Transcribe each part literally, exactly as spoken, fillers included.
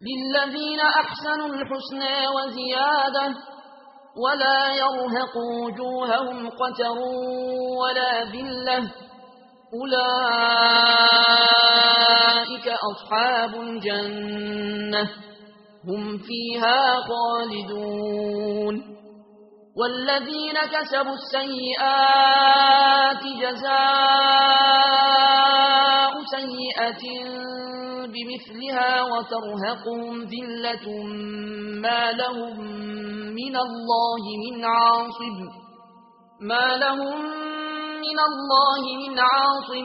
للذين أحسنوا الحسنى وزيادة ولا يرهق وجوههم قتر ولا ذلة أولئك أصحاب الجنة هم فيها خالدون والذين كسبوا السيئات جزاء سيئة بمثلها وترهقهم ذلة ما لهم من الله من عاصم ما لهم من الله من عاصم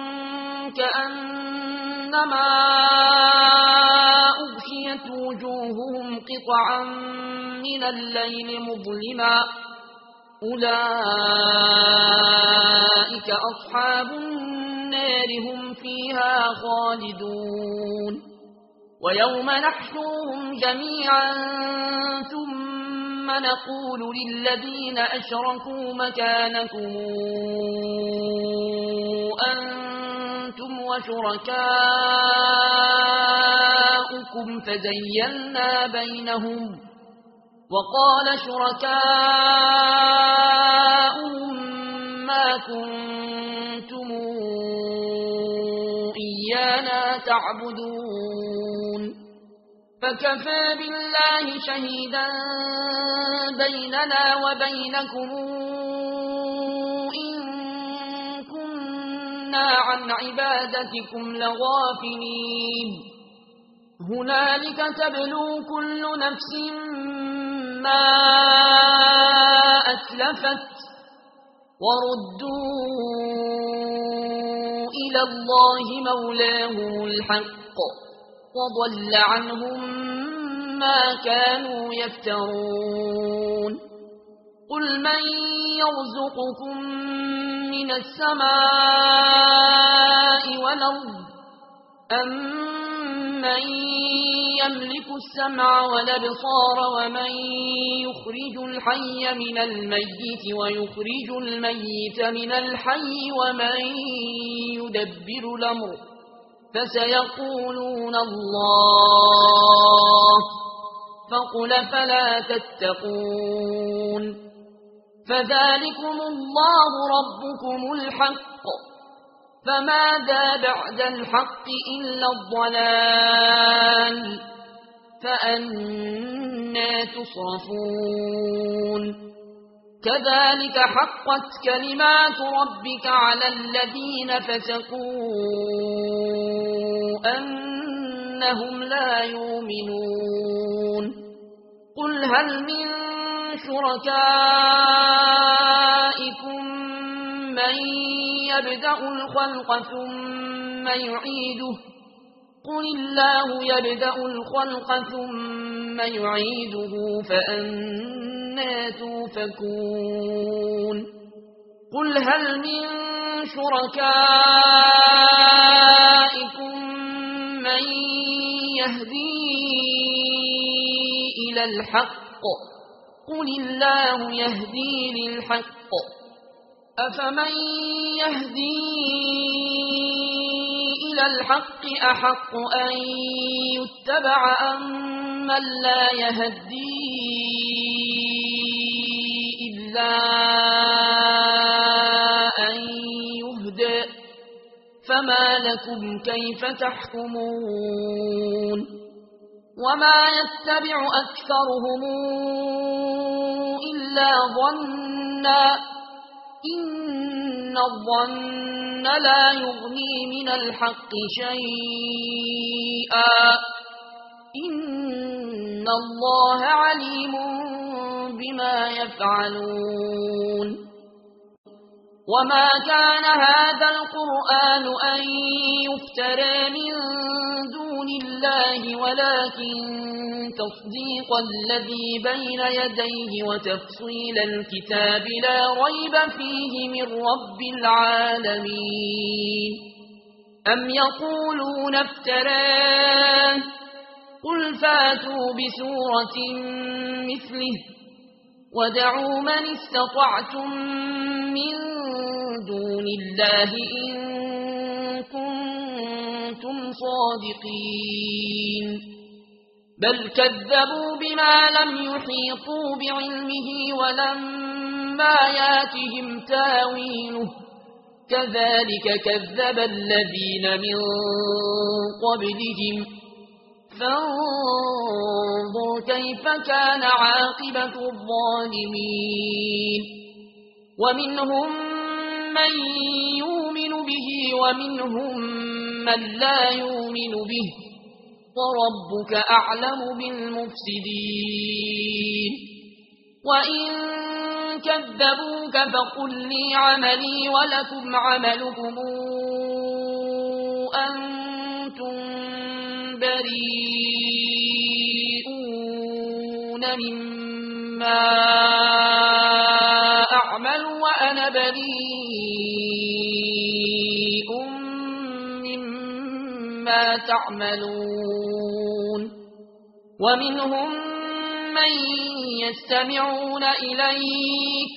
كأنما أغشيت وجوههم قطعا من الليل مظلما أولئك أصحاب النار هم فيها خالدون ويوم نحشرهم جميعا ثم نقول للذين أشركوا مكانكم أنتم وشركاؤكم فزيلنا بينهم وقال شركاؤهم ما كنتم إيانا تعبدون فكفى بالله شهيدا بيننا وبينكم إن كنا عن عبادتكم لغافلين هنالك تبلو كل نفس ما أسلفت وردوا إلى الله مولاهم الحق وضل عنهم ما كانوا يفترون قل من يرزقكم من السماء والأرض أم من يملك السمع والأبصار ومن يخرج الحي من الميت ويخرج الميت من الحي ومن يدبر الأمر فسيقولون الله فقل فلا تتقون فذلكم الله ربكم الحق فماذا بعد الحق إلا الضلال فأنى تصرفون كذلك حقت كلمات ربك على الذين فسقوا أنهم لا يؤمنون قل هل من شركائكم من يبدأ الخلق ثم يعيده قل الله يبدأ الخلق ثم يعيده فأنى توفكون قل هل من شركائكم من يهدي إلى الحق قل الله يهدي للحق أفمن يهدي إلى الحق أحق أن يتبع أم من لا يهدي إلا أن يهدى فما لكم كيف تحكمون وما يتبع أكثرهم إلا ظنا إن الظن لا يغني من الحق شيئا إن الله عليم بما يفعلون وما كان هذا القرآن أن يفترى من دون الله ولكن تصديق الذي بين يديه وتفصيل الكتاب لا ريب فيه من رب العالمين أم يقولون افتراه قل فاتوا بسورة مثله ودعوا من استطعتم من دون الله إن كنتم صادقين بل كذبوا بما لم يحيطوا بعلمه ولما ياتهم تاويله كذلك كذب الذين من قبلهم فانظر كيف كان عاقبة الظالمين ومنهم من يؤمن به ومنهم من لا يؤمن به وربك أعلم بالمفسدين وإن كذبوك فقل لي عملي ولكم عملكم أنتم بريئون مما أعمل وأنا بريء مما تعملون ومنهم من يستمعون إليك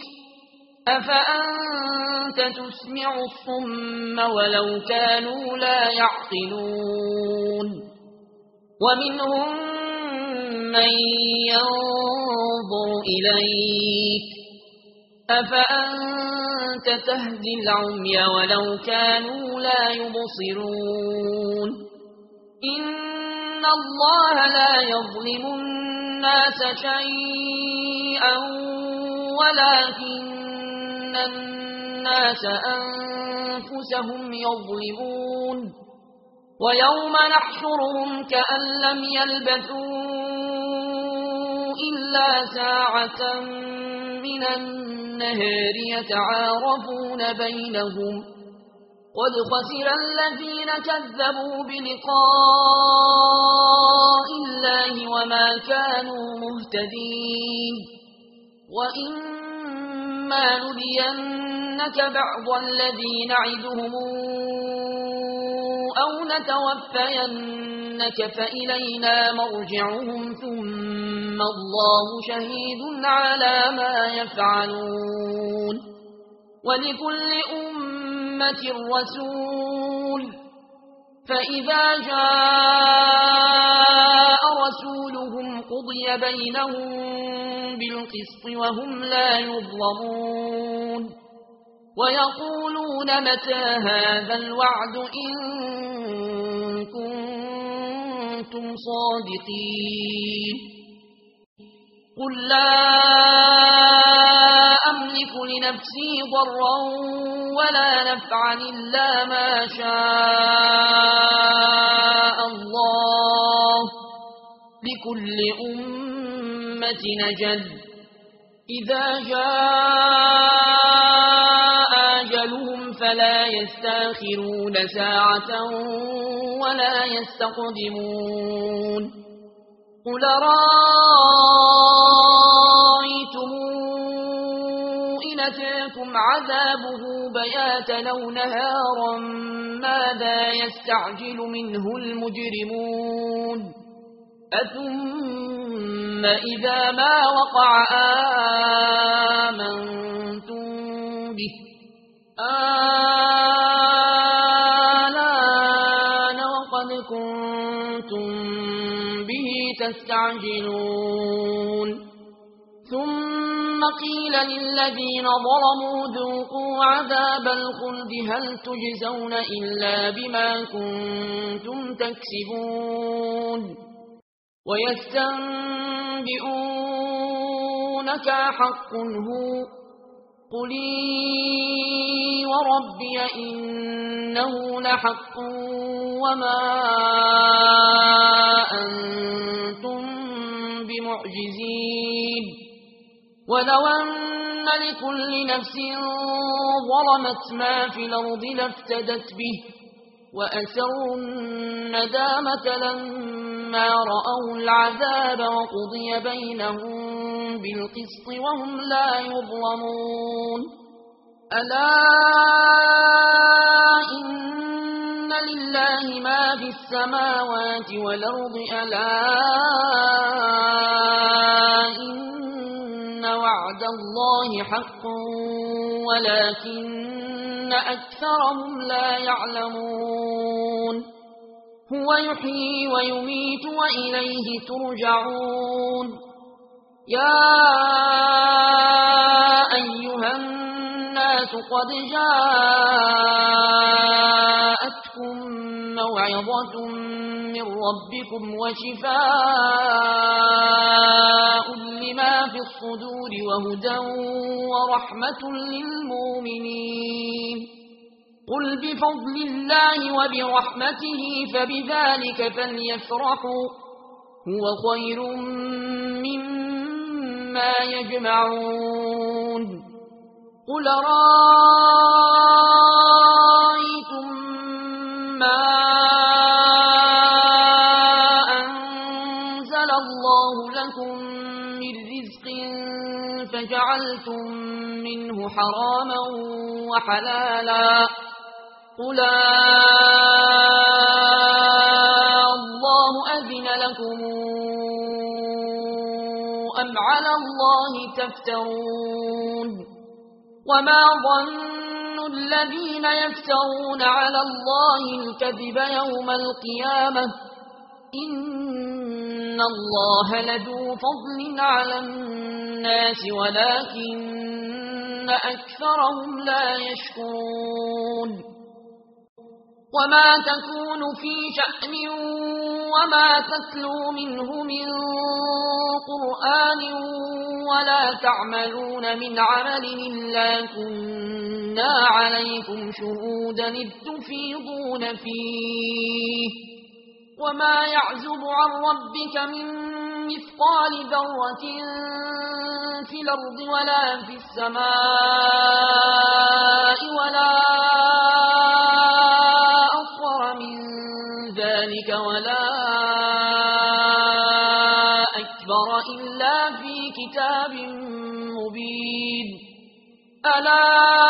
أفأنت تسمع الصم ولو كانوا لا يعقلون ومنهم من ينظر إليك أفأنت تهدي العمي ولو كانوا لا يبصرون إن الله لا يظلم الناس شيئا ولكن الناس أنفسهم يظلمون ويوم نحشرهم كأن لم يلبثوا إلا ساعة من النهار يتعارفون بينهم قد خسر الذين كذبوا بلقاء الله وما كانوا مهتدين وإما نرينك بعض الذي نعدهم أو نتوفينك فإلينا مرجعهم ثم الله شهيد على ما يفعلون ولكل أمة رسول فإذا جاء رسولهم قضي بينهم بالقسط وهم لا يظلمون ويقولون متى هذا الوعد إن كنتم صادقين قل لا أملك لنفسي ضرا ولا نفعا إلا ما شاء الله لكل أمة أجل إذا جاء أجلهم فلا يستأخرون ساعة ولا يستقدمون قل رأيتم إن أتاكم عذابه بياتا أو نهارا ماذا يستعجل منه المجرمون أثم إذا ما وقع آمنتم به آلان وقد كنتم به تستعجلون ثم قيل للذين ظلموا ذوقوا عذاب الخلد هل تجزون إلا بما كنتم تكسبون ويستنبئونك حق هو قل وربي إنه لحق وما أنتم بمعجزين ولو أن لكل نفس ظلمت ما في الأرض لافتدت به وأسروا الندامة لما رأوا العذاب وقضي بينهم بالقسط وهم لا يظلمون ألا إن لله ما في السماوات والأرض ألا إن وعد الله حق ولكن أكثرهم لا يعلمون هو يحيي ويميت وإليه ترجعون يا أيها الناس قد جاءتكم موعظة من ربكم وشفاء لما في الصدور وهدى ورحمة للمؤمنين قل بفضل الله وبرحمته فبذلك فليفرحوا هو خير مما يجمعون قل رأيتم ما أنزل الله لكم من رزق فجعلتم منه حراما وحلالا قل الله أذن لكم أم على الله تفترون وما ظن الذين يفترون على الله الكذب يوم القيامة إن الله لذو فضل على الناس ولكن أكثرهم لا يشكرون وما تكون في شأن وما تتلو منه من قرآن ولا تعملون من عمل إلا كنا عليكم شهودا إذ تفيضون فيه وما يعزب عن ربك من مثقال ذرة في الأرض ولا في السماء ولا أصغر من ذلك ولا أكبر إلا في كتاب مبين ألا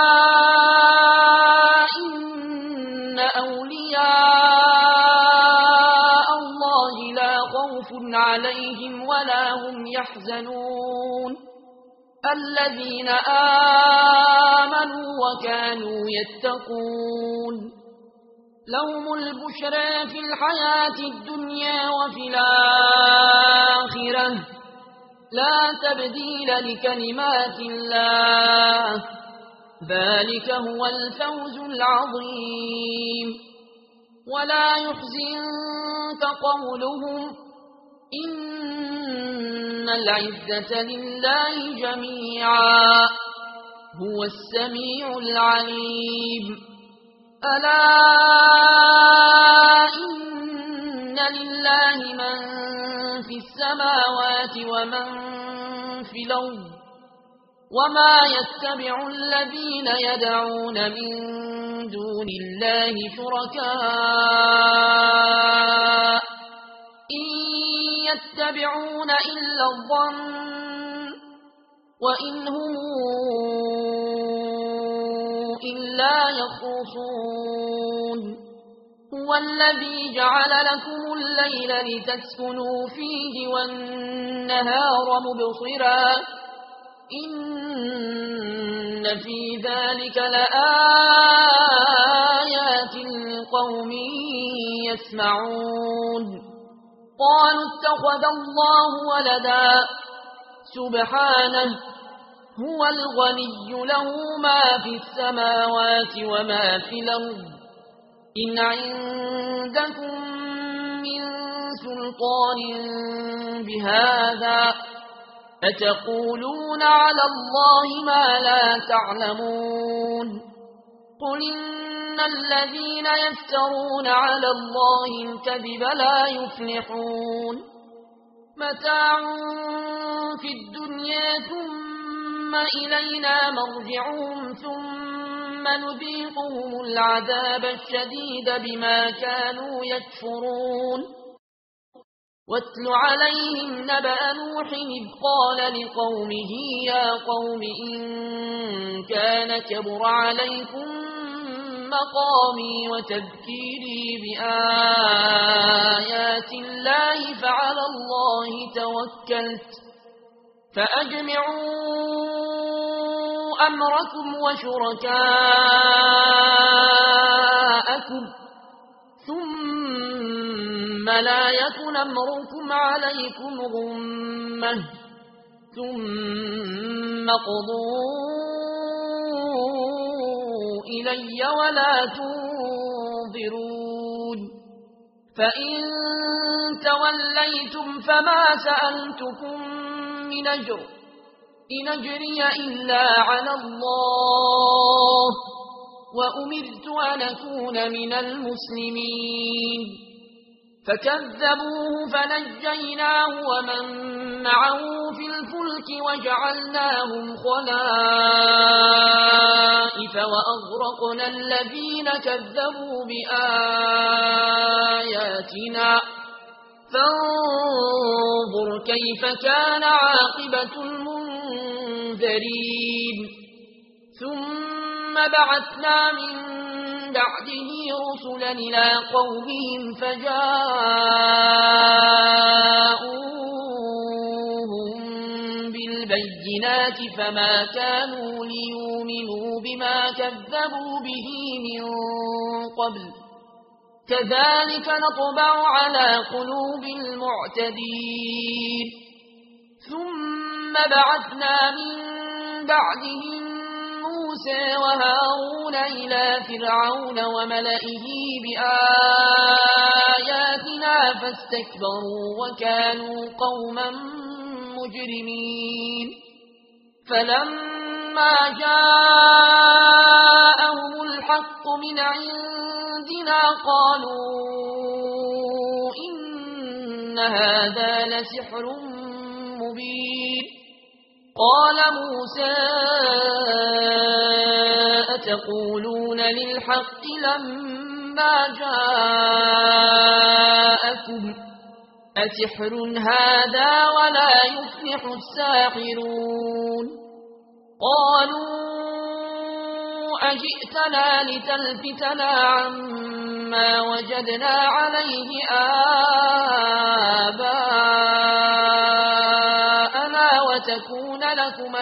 إن أولياء الله لا خوف عليهم ولا هم يحزنون الذين آمنوا وكانوا يتقون لهم البشرى في الحياة الدنيا وفي الآخرة لا تبديل لكلمات الله ذلك هو الفوز العظيم ولا يحزنك قولهم إن العزة لله جميعا هو السميع العليم ألا إن لله من في السماوات ومن في الأرض وما يتبع الذين يدعون من دون الله شركاء إن يتبعون إلا الظن وإن هم إلا يخرصون هو الذي جعل لكم الليل لتسكنوا فيه والنهار مبصرا إن في ذلك لآيات لقوم يسمعون قالوا اتخذ الله ولدا سبحانه هو الغني له ما في السماوات وما في الأرض إن عندكم من سلطان بهذا أتقولون على الله ما لا تعلمون قل إن الذين يفترون على الله الكذب لا يفلحون متاع في الدنيا ثم إلينا مرجعهم ثم نذيقهم العذاب الشديد بما كانوا يكفرون واتل عليهم نبأ نوح إذ قال لقومه يا قوم إن كان كبر عليكم مقامي وتذكيري بآيات الله فعلى الله توكلت فأجمعوا أمركم وشركاءكم ثم لا يكن أمركم عليكم غمة ثم قضوا إلي ولا تنظرون فإن توليتم فما سألتكم من أجر إن أجري إلا على الله وأمرت أن أكون من المسلمين فكذبوه فنجيناه ومن معه في الفلك وجعلناهم خلائف وأغرقنا الذين كذبوا بآياتنا فانظر كيف كان عاقبة المنذرين ثم بعثنا من بعده رسلا إلى قومهم فجاءوهم بالبينات فما كانوا ليؤمنوا بما كذبوا به من قبل كذلك نطبع على قلوب المعتدين ثم بعثنا من بعدهم موسى وهارون إلى فرعون وملئه بآياتنا فاستكبروا وكانوا قوما مجرمين فلما جاءهم الحق من عندنا قالوا إن هذا لسحر مبين قال موسى أتقولون للحق لما جاءكم أسحر هذا ولا يفلح الساحرون قالوا أجئتنا لتلفتنا عما وجدنا عليه آباءنا وتكون لكما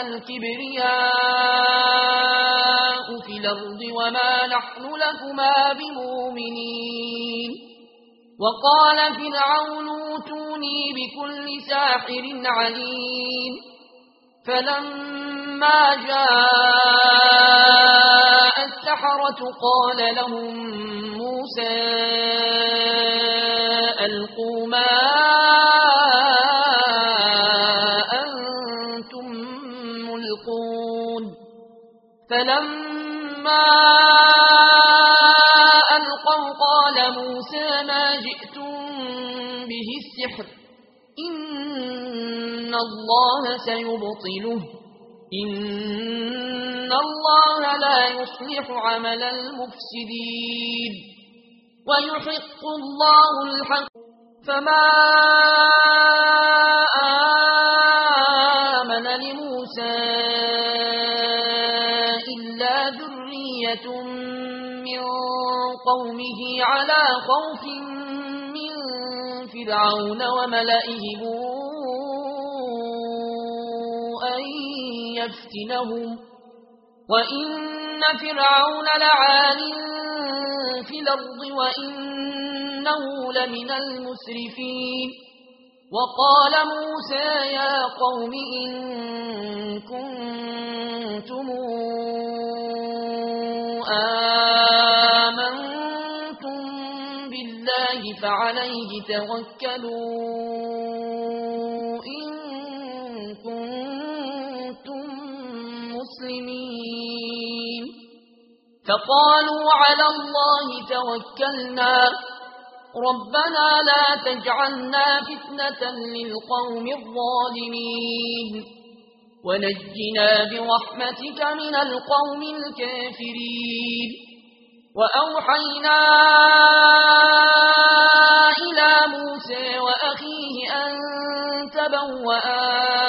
الكبرياء في الأرض وما نحن لكما بمؤمنين وقال فرعون اوتوني بكل ساحر عليم فلما جاء السحرة قال لهم موسى ألقوا ما أنتم ملقون فلما ألقوا قال موسى ما جئتم به السحر إن الله سيبطله إن الله لا يصلح عمل المفسدين ويحق الله الحق فما آمن لموسى إلا ذرية من قومه على خوف من فرعون وملئهم أن يفتنهم وإن فرعون لعال في الأرض وإنه لمن المسرفين وقال موسى يا قوم إن كنتم آمنتم بالله فعليه توكلوا إن كنتم مسلمين فقالوا على الله توكلنا ربنا لا تجعلنا فتنة للقوم الظالمين ونجنا برحمتك من القوم الكافرين وأوحينا إلى موسى وأخيه أن تبوأ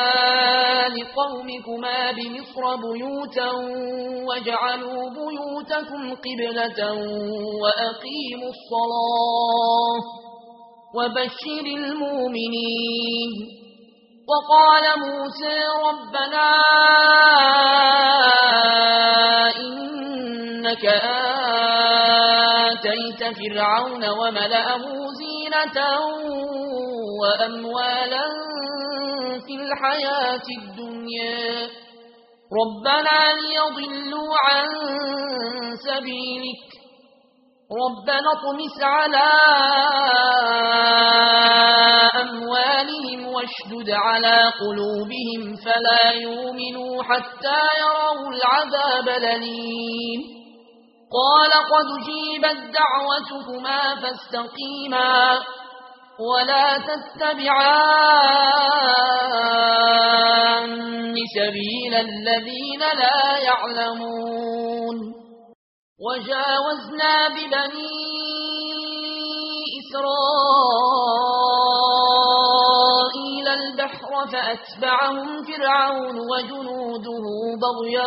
لقومكما بمصر بيوتا واجعلوا بيوتكم قبلة وأقيموا الصلاة وبشر المؤمنين وقال موسى ربنا إنك آتيت فرعون وملأه زينة وزينة وأموالا في الحياة الدنيا ربنا ليضلوا عن سبيلك ربنا اطمس على أموالهم واشدد على قلوبهم فلا يؤمنوا حتى يروا العذاب الأليم قال قد جيبت دعوتكما فاستقيما ولا تتبعان سبيل الذين لا يعلمون وجاوزنا ببني إسرائيل البحر فأتبعهم فرعون وجنوده بغيا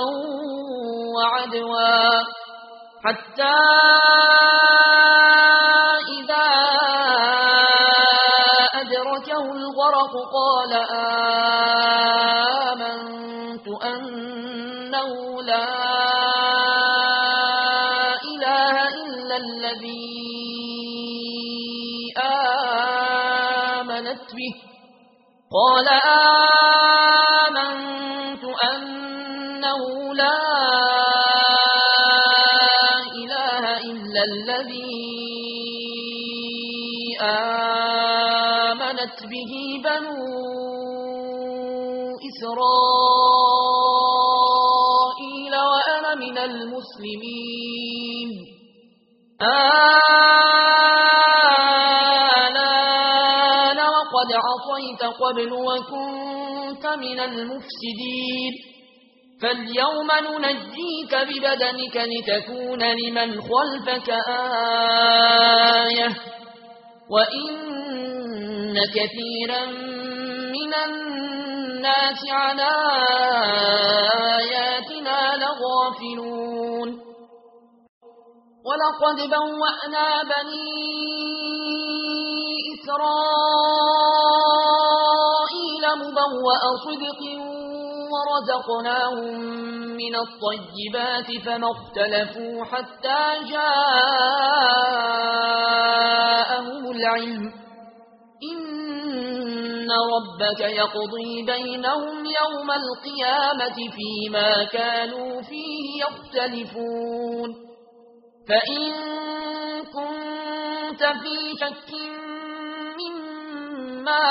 وعدوا حتى إذا أدركه الغرق قال آمنت أنه لا إله إلا الذي آمنت به قال آمنت أنه لا الذي آمنت به بنو إسرائيل وأنا من المسلمين آلان وقد عصيت قبل وكنت من المفسدين فاليوم ننجيك ببدنك لتكون لمن خلفك آية وإن كثيرا من الناس عن آياتنا لغافلون ولقد بوأنا بني إسرائيل مبوأ صدق ورزقناهم من الطيبات فما اختلفوا حتى جاءهم العلم إن ربك يقضي بينهم يوم القيامة فيما كانوا فيه يختلفون فإن كنت في شك مما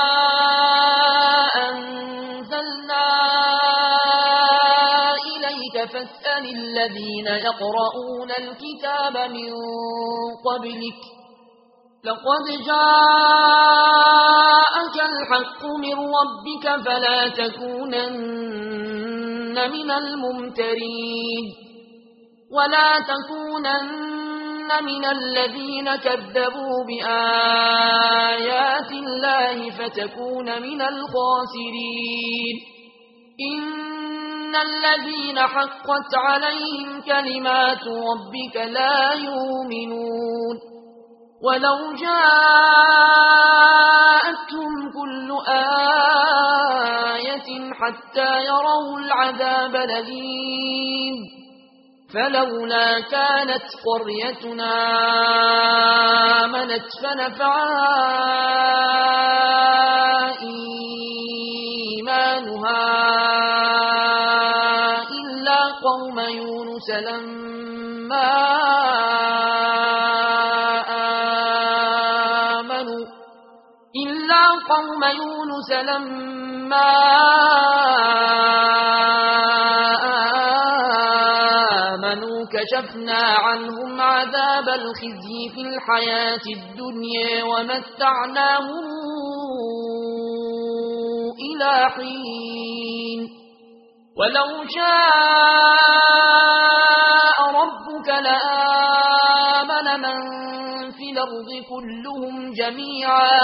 فاسأل الذين يقرؤون الكتاب من قبلك لقد جاءك الحق من ربك فلا تكونن من الممترين ولا تكونن من الذين كذبوا بآيات الله فتكون من الخاسرين إن الذين حقت عليهم كلمات ربك لا يؤمنون ولو جاءتهم كل آية حتى يروا العذاب الأليم فلولا كانت قريتنا آمنت فنفعها إيمانها قوم يونس لما آمنوا إلا قوم يونس لما آمنوا كشفنا عنهم عذاب الخزي في الحياة الدنيا ومتعناهم إلى حين ولو شاء ربك لآمن من في الأرض كلهم جميعا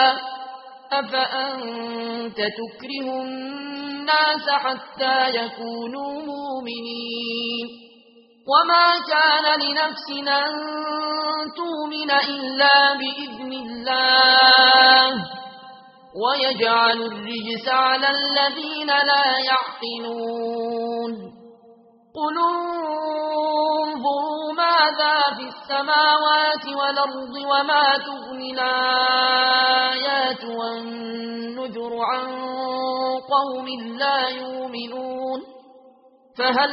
أفأنت تكره الناس حتى يكونوا مؤمنين وما كان لنفس أن تؤمن إلا بإذن الله ويجعل الرجس على الذين لا يعقلون قل انظروا ما ماذا في السماوات والأرض وما تغني الآيات والنذر عن قوم لا يؤمنون فهل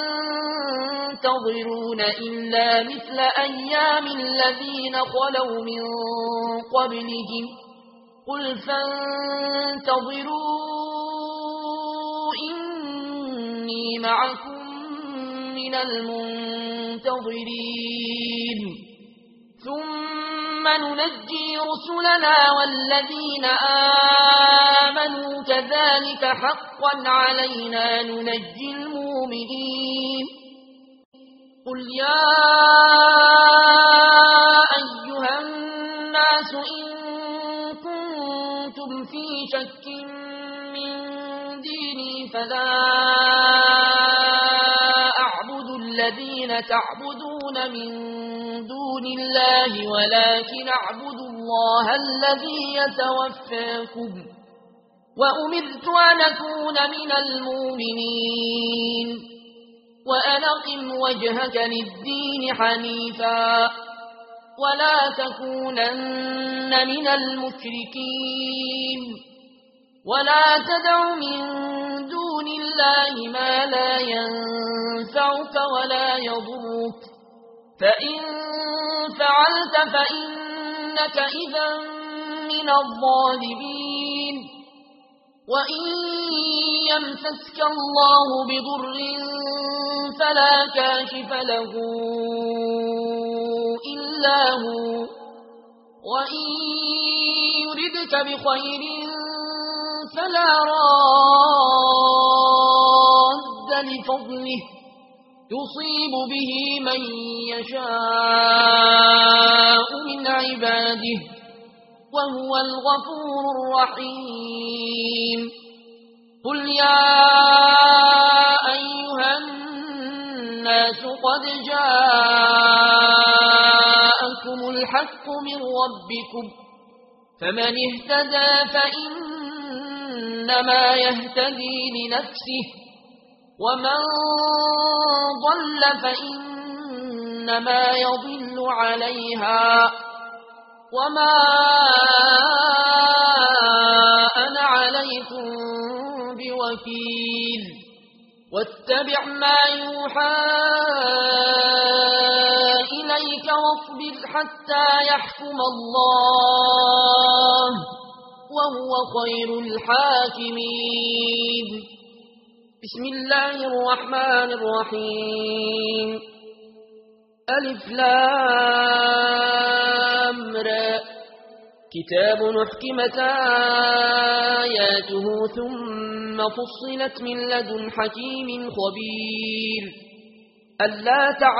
ينتظرون إلا مثل أيام الذين خلوا من قبلهم قل فانتظروا إني معكم من المنتظرين ثم ننجي رسلنا والذين آمنوا كذلك حقا علينا ننجي المؤمنين قل يا أيها الناس إن كنتم في شك من ديني فلا الذين تعبدون من دون الله ولكن اعبدوا الله الذي يتوفاكم وأمرت أن أكون من المؤمنين وأن أقم وجهك للدين حنيفا ولا تكونن من المشركين ولا تدع من دون الله ما لا ينفعك ولا يضرك فإن فعلت فإنك إذا من الظالمين وإن يمسسك الله بضر فلا كاشف له إلا هو وإن يردك بخير فلا راد لفضله يصيب به من يشاء من عباده وهو الغفور الرحيم قل يا أيها الناس قد جاءكم الحق من ربكم فمن اهتدى فإنما يهتدي لنفسه ومن ضل فإنما يضل عليها وما أنا عليكم بوكيل واتبع ما يوحى إليك واصبر حتى يحكم الله وهو خير الحاكمين بسم الله الرحمن الرحيم ألف لام را كتاب أحكمت آياته ثم فصلت من لدن حكيم خبير ألا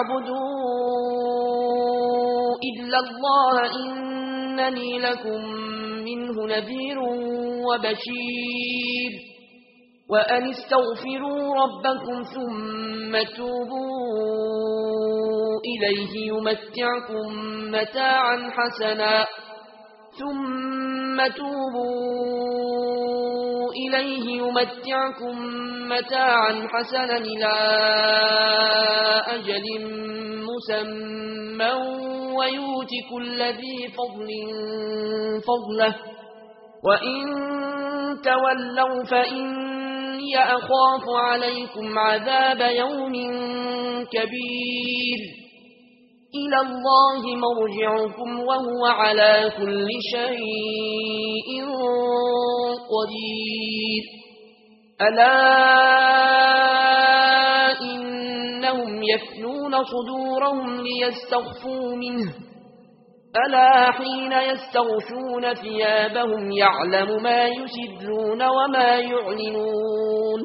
تعبدوا إلا الله إنني لكم منه نذير وبشير وأن استغفروا ربكم ثم توبوا إليه يمتعكم متاعا حسنا ثم توبوا إليه يمتعكم متاعا حسنا إلى أجل مسمى ويؤت كل ذي فضل فضله وإن تولوا فإني أخاف عليكم عذاب يوم كبير إلى الله مرجعكم وهو على كل شيء قدير ألا إنهم يثنون صدورهم ليستخفوا منه ألا حين يستغشون ثيابهم يعلم ما يسرون وما يعلنون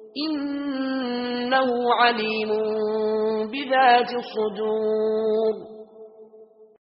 إنه عليم بذات الصدور